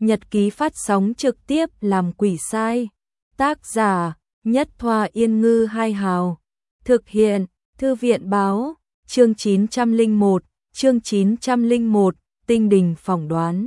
Nhật ký phát sóng trực tiếp làm quỷ sai. Tác giả Nhất Thoa Yên Ngư Hai Hào. Thực hiện Thư viện báo. Chương 901. Chương 901. Tinh Đình phỏng đoán.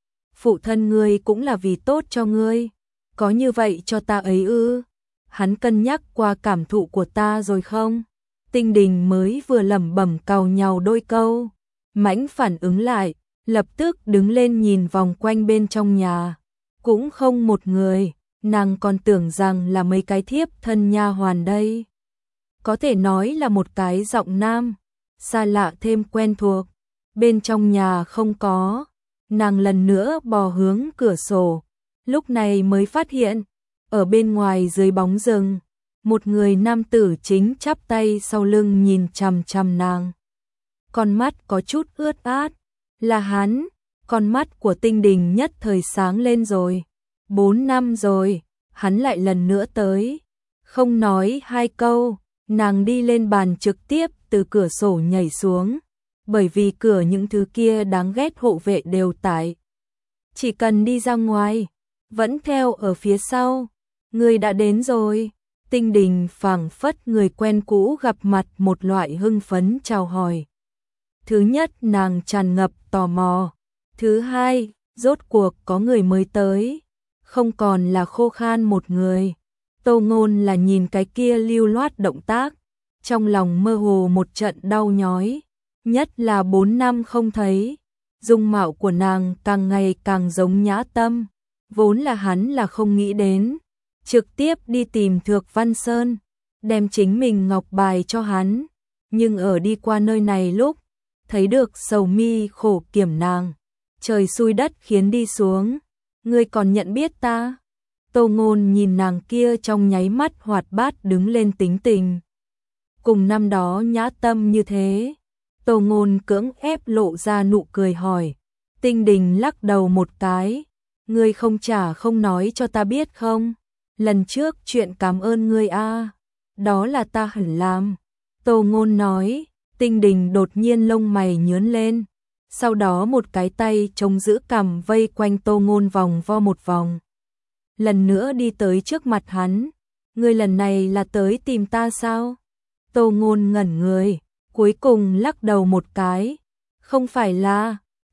Phụ thân ngươi cũng là vì tốt cho ngươi. Có như vậy cho ta ấy ư? Hắn cân nhắc qua cảm thụ của ta rồi không? Tinh Đình mới vừa lẩm bẩm càu nhàu đôi câu, mãnh phản ứng lại, lập tức đứng lên nhìn vòng quanh bên trong nhà. Cũng không một người, nàng còn tưởng rằng là mấy cái thiếp thân nha hoàn đây. Có thể nói là một cái giọng nam, xa lạ thêm quen thuộc. Bên trong nhà không có, nàng lần nữa bò hướng cửa sổ, lúc này mới phát hiện, ở bên ngoài dưới bóng rừng, một người nam tử chính chắp tay sau lưng nhìn chằm chằm nàng. Con mắt có chút ướt át, là hắn. Con mắt của Tinh Đình nhất thời sáng lên rồi. 4 năm rồi, hắn lại lần nữa tới. Không nói hai câu, nàng đi lên bàn trực tiếp từ cửa sổ nhảy xuống. Bởi vì cửa những thứ kia đáng ghét hộ vệ đều tại. Chỉ cần đi ra ngoài, vẫn theo ở phía sau. Người đã đến rồi. Tinh Đình phảng phất người quen cũ gặp mặt, một loại hưng phấn chào hỏi. Thứ nhất, nàng tràn ngập tò mò. Thứ hai, rốt cuộc có người mới tới, không còn là khô khan một người. Tô Ngôn là nhìn cái kia lưu loát động tác, trong lòng mơ hồ một trận đau nhói, nhất là 4 năm không thấy, dung mạo của nàng càng ngày càng giống Nhã Tâm, vốn là hắn là không nghĩ đến, trực tiếp đi tìm Thược Văn Sơn, đem chính mình ngọc bài cho hắn, nhưng ở đi qua nơi này lúc thấy được sầu mi khổ kiểm nàng. Trời xui đất khiến đi xuống, ngươi còn nhận biết ta? Tô Ngôn nhìn nàng kia trong nháy mắt hoạt bát đứng lên tính tình. Cùng năm đó Nhã Tâm như thế, Tô Ngôn cưỡng ép lộ ra nụ cười hỏi. Tinh Đình lắc đầu một cái, ngươi không trả không nói cho ta biết không? Lần trước chuyện cảm ơn ngươi a, đó là ta hẳn làm. Tô Ngôn nói. Tinh Đình đột nhiên lông mày nhướng lên, sau đó một cái tay chống giữ cằm vây quanh Tô Ngôn vòng vo một vòng. Lần nữa đi tới trước mặt hắn, ngươi lần này là tới tìm ta sao? Tô Ngôn ngẩn người, cuối cùng lắc đầu một cái, không phải là,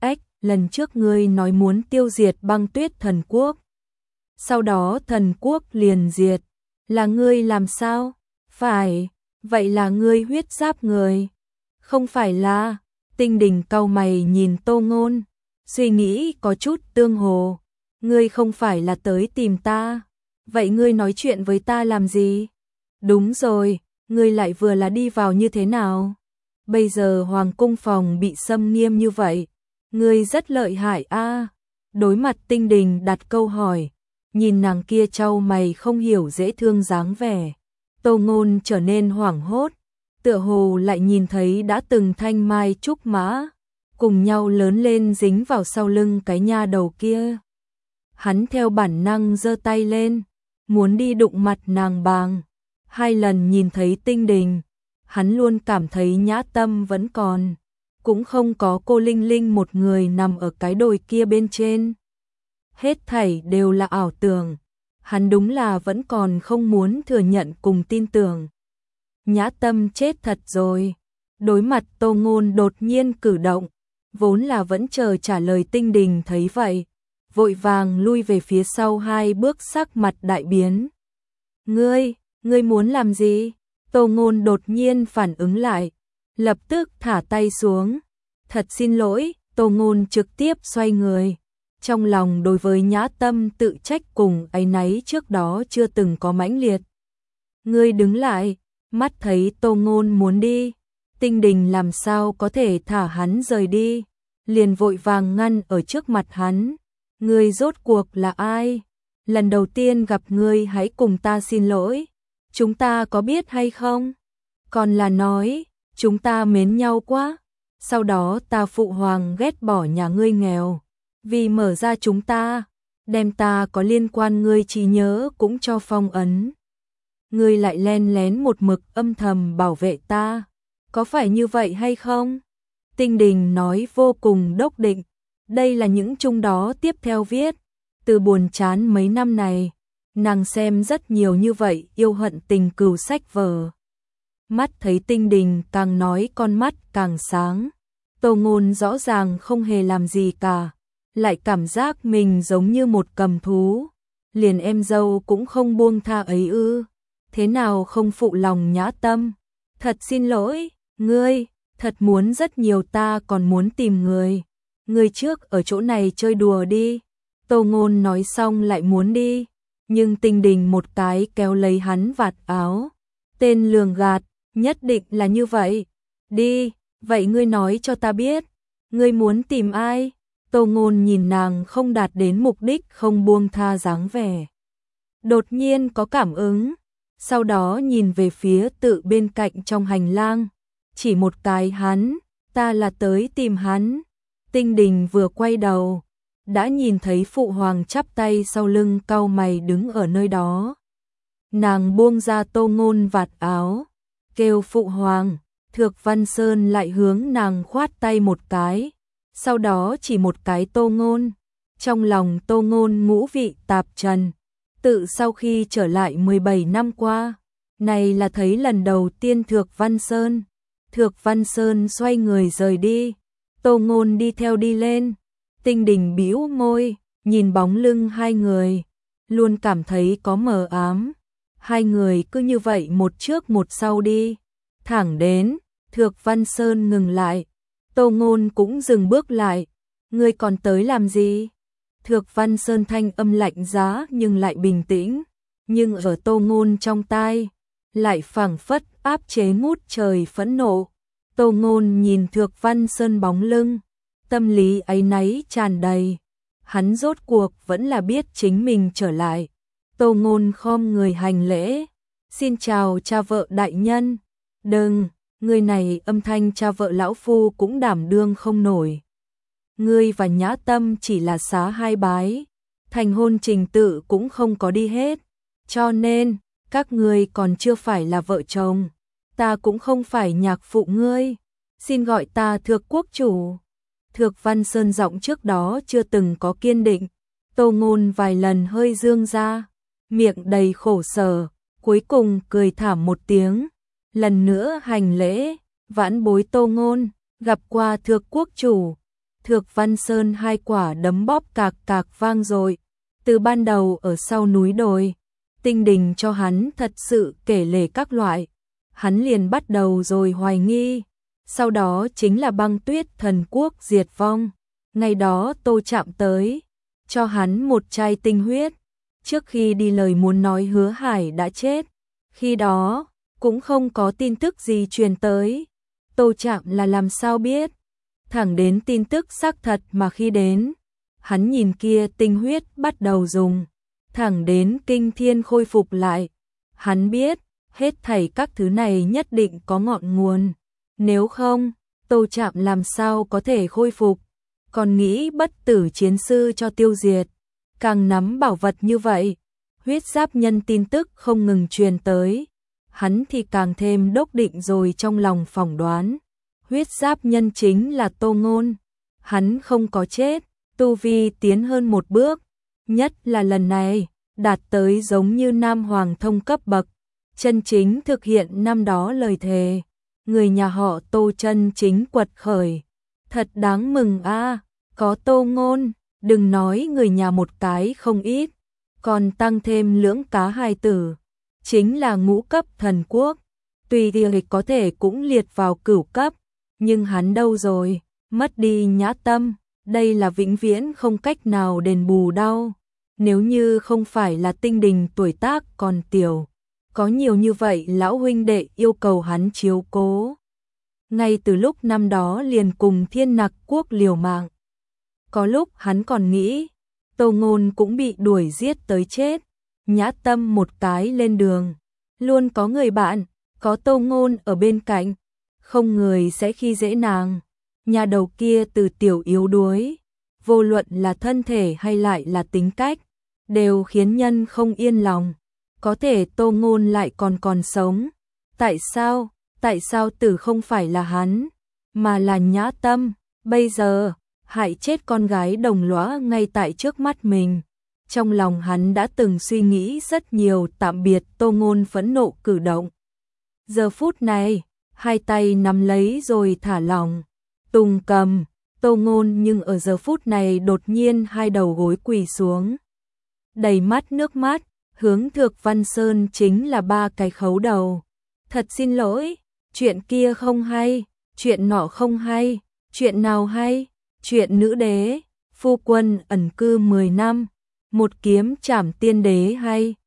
lần trước ngươi nói muốn tiêu diệt Băng Tuyết Thần Quốc. Sau đó thần quốc liền diệt, là ngươi làm sao? Phải, vậy là ngươi huyết giáp người. Không phải là. Tinh Đình cau mày nhìn Tô Ngôn, suy nghĩ có chút tương hồ. Ngươi không phải là tới tìm ta, vậy ngươi nói chuyện với ta làm gì? Đúng rồi, ngươi lại vừa là đi vào như thế nào? Bây giờ hoàng cung phòng bị xâm nghiêm như vậy, ngươi rất lợi hại a. Đối mặt Tinh Đình đặt câu hỏi, nhìn nàng kia chau mày không hiểu dễ thương dáng vẻ, Tô Ngôn trở nên hoảng hốt. Tựa hồ lại nhìn thấy đã từng thanh mai trúc mã, cùng nhau lớn lên dính vào sau lưng cái nha đầu kia. Hắn theo bản năng giơ tay lên, muốn đi đụng mặt nàng bàng. 2 lần nhìn thấy Tinh Đình, hắn luôn cảm thấy Nhã Tâm vẫn còn, cũng không có cô Linh Linh một người nằm ở cái đồi kia bên trên. Hết thảy đều là ảo tưởng, hắn đúng là vẫn còn không muốn thừa nhận cùng tin tưởng. Nhã Tâm chết thật rồi. Đối mặt Tô Ngôn đột nhiên cử động, vốn là vẫn chờ trả lời Tinh Đình thấy vậy, vội vàng lui về phía sau 2 bước, sắc mặt đại biến. Ngươi muốn làm gì? Tô Ngôn đột nhiên phản ứng lại, lập tức thả tay xuống. Thật xin lỗi. Tô Ngôn trực tiếp xoay người. Trong lòng đối với Nhã Tâm tự trách cùng áy náy trước đó chưa từng có mãnh liệt. Ngươi đứng lại. Mắt thấy Tô Ngôn muốn đi, Tinh Đình làm sao có thể thả hắn rời đi, liền vội vàng ngăn ở trước mặt hắn. Ngươi rốt cuộc là ai? Lần đầu tiên gặp ngươi hãy cùng ta xin lỗi. Chúng ta có biết hay không? Còn là nói, chúng ta mến nhau quá. Sau đó ta phụ hoàng ghét bỏ nhà ngươi nghèo, vì mở ra chúng ta, đem ta có liên quan ngươi trí nhớ cũng cho phong ấn. Ngươi lại len lén một mực âm thầm bảo vệ ta, có phải như vậy hay không? Tinh Đình nói vô cùng đốc định, đây là những chung đó tiếp theo viết, Từ buồn chán mấy năm này, nàng xem rất nhiều như vậy yêu hận tình cừu sách vở. Mắt thấy Tinh Đình càng nói con mắt càng sáng. Tô Ngôn rõ ràng không hề làm gì cả, lại cảm giác mình giống như một cầm thú. Liền em dâu cũng không buông tha ấy ư? Thế nào không phụ lòng Nhã Tâm? Thật xin lỗi, ngươi, thật muốn rất nhiều, ta còn muốn tìm người. Ngươi trước ở chỗ này chơi đùa đi. Tô Ngôn nói xong lại muốn đi, nhưng Tinh Đình một cái kéo lấy hắn vạt áo. Tên lường gạt, nhất định là như vậy. Đi, vậy ngươi nói cho ta biết, ngươi muốn tìm ai? Tô Ngôn nhìn nàng không đạt đến mục đích không buông tha dáng vẻ. Đột nhiên có cảm ứng, sau đó nhìn về phía tự bên cạnh trong hành lang. Chỉ một cái hắn, ta là tới tìm hắn. Tinh Đình vừa quay đầu, đã nhìn thấy Phụ Hoàng chắp tay sau lưng cau mày đứng ở nơi đó. Nàng buông ra Tô Ngôn vạt áo, kêu Phụ Hoàng. Thược Văn Sơn lại hướng nàng khoát tay một cái, sau đó chỉ một cái Tô Ngôn. Trong lòng Tô Ngôn ngũ vị tạp trần, tự sau khi trở lại 17 năm qua, này là thấy lần đầu tiên Thược Văn Sơn. Thược Văn Sơn xoay người rời đi, Tô Ngôn đi theo đi lên. Tinh Đình bĩu môi, nhìn bóng lưng hai người, luôn cảm thấy có mờ ám. Hai người cứ như vậy một trước một sau đi, thẳng đến Thược Văn Sơn ngừng lại. Tô Ngôn cũng dừng bước lại. Ngươi còn tới làm gì? Thược Văn Sơn thanh âm lạnh giá nhưng lại bình tĩnh, nhưng ở Tô Ngôn trong tai lại phảng phất áp chế ngút trời phẫn nộ. Tô Ngôn nhìn Thược Văn Sơn bóng lưng, tâm lý áy náy tràn đầy. Hắn rốt cuộc vẫn là biết chính mình trở lại. Tô Ngôn khom người hành lễ. Xin chào cha vợ đại nhân. Đừng, người này âm thanh cha vợ lão phu cũng đảm đương không nổi. Ngươi và Nhã Tâm chỉ là xá hai bái, thành hôn trình tự cũng không có đi hết, cho nên các ngươi còn chưa phải là vợ chồng. Ta cũng không phải nhạc phụ ngươi, xin gọi ta Thược quốc chủ. Thược Văn Sơn giọng trước đó chưa từng có kiên định. Tô Ngôn vài lần hơi dương ra, miệng đầy khổ sở, cuối cùng cười thảm một tiếng, lần nữa hành lễ. Vãn bối Tô Ngôn, gặp qua Thược quốc chủ. Thược Văn Sơn hai quả đấm bóp cạc cạc vang dội. Từ ban đầu ở sau núi đồi, Tinh Đình cho hắn thật sự kể lể các loại, hắn liền bắt đầu rồi hoài nghi. Sau đó chính là Băng Tuyết thần quốc diệt vong. Ngày đó Tô chạm tới, cho hắn một chai tinh huyết. Trước khi đi lời muốn nói Hứa Hải đã chết. Khi đó, cũng không có tin tức gì truyền tới. Tô chạm là làm sao biết? Thẳng đến tin tức xác thật mà khi đến, hắn nhìn kia tinh huyết bắt đầu dùng. Thẳng đến kinh thiên khôi phục lại, hắn biết, hết thảy các thứ này nhất định có ngọn nguồn. Nếu không, Tô chạm làm sao có thể khôi phục? Còn nghĩ bất tử chiến sư cho tiêu diệt. Càng nắm bảo vật như vậy, huyết giáp nhân tin tức không ngừng truyền tới. Hắn thì càng thêm đốc định rồi trong lòng phỏng đoán. Huyết giáp nhân chính là Tô Ngôn. Hắn không có chết, tu vi tiến hơn một bước. Nhất là lần này, đạt tới giống như Nam Hoàng thông cấp bậc. Chân chính thực hiện năm đó lời thề. Người nhà họ Tô chân chính quật khởi. Thật đáng mừng a, có Tô Ngôn, đừng nói người nhà một cái không ít. Còn tăng thêm lưỡng cá hài tử. Chính là ngũ cấp thần quốc. Tùy thì có thể cũng liệt vào cửu cấp. Nhưng hắn đâu rồi, mất đi Nhã Tâm, đây là vĩnh viễn không cách nào đền bù đau. Nếu như không phải là Tinh Đình tuổi tác còn tiểu, có nhiều như vậy lão huynh đệ yêu cầu hắn chiếu cố. Ngay từ lúc năm đó liền cùng Thiên Nặc quốc liều mạng. Có lúc hắn còn nghĩ, Tô Ngôn cũng bị đuổi giết tới chết. Nhã Tâm một cái lên đường, luôn có người bạn, có Tô Ngôn ở bên cạnh. Không người sẽ khi dễ nàng. Nhà đầu kia từ tiểu yếu đuối, vô luận là thân thể hay lại là tính cách, đều khiến nhân không yên lòng. Có thể Tô Ngôn lại còn sống. Tại sao tử không phải là hắn, mà là Nhã Tâm? Bây giờ, hại chết con gái đồng lõa ngay tại trước mắt mình. trong lòng hắn đã từng suy nghĩ rất nhiều tạm biệt Tô Ngôn phẫn nộ cử động. Giờ phút này, hai tay nắm lấy rồi thả lỏng. Tùng cầm, Tô Ngôn nhưng ở giờ phút này đột nhiên hai đầu gối quỳ xuống. Đầy mắt nước mắt, hướng Thược Văn Sơn chính là ba cái khấu đầu. Thật xin lỗi, chuyện kia không hay, chuyện nọ không hay, chuyện nào hay, chuyện nữ đế, phu quân ẩn cư 10 năm, một kiếm trảm tiên đế hay.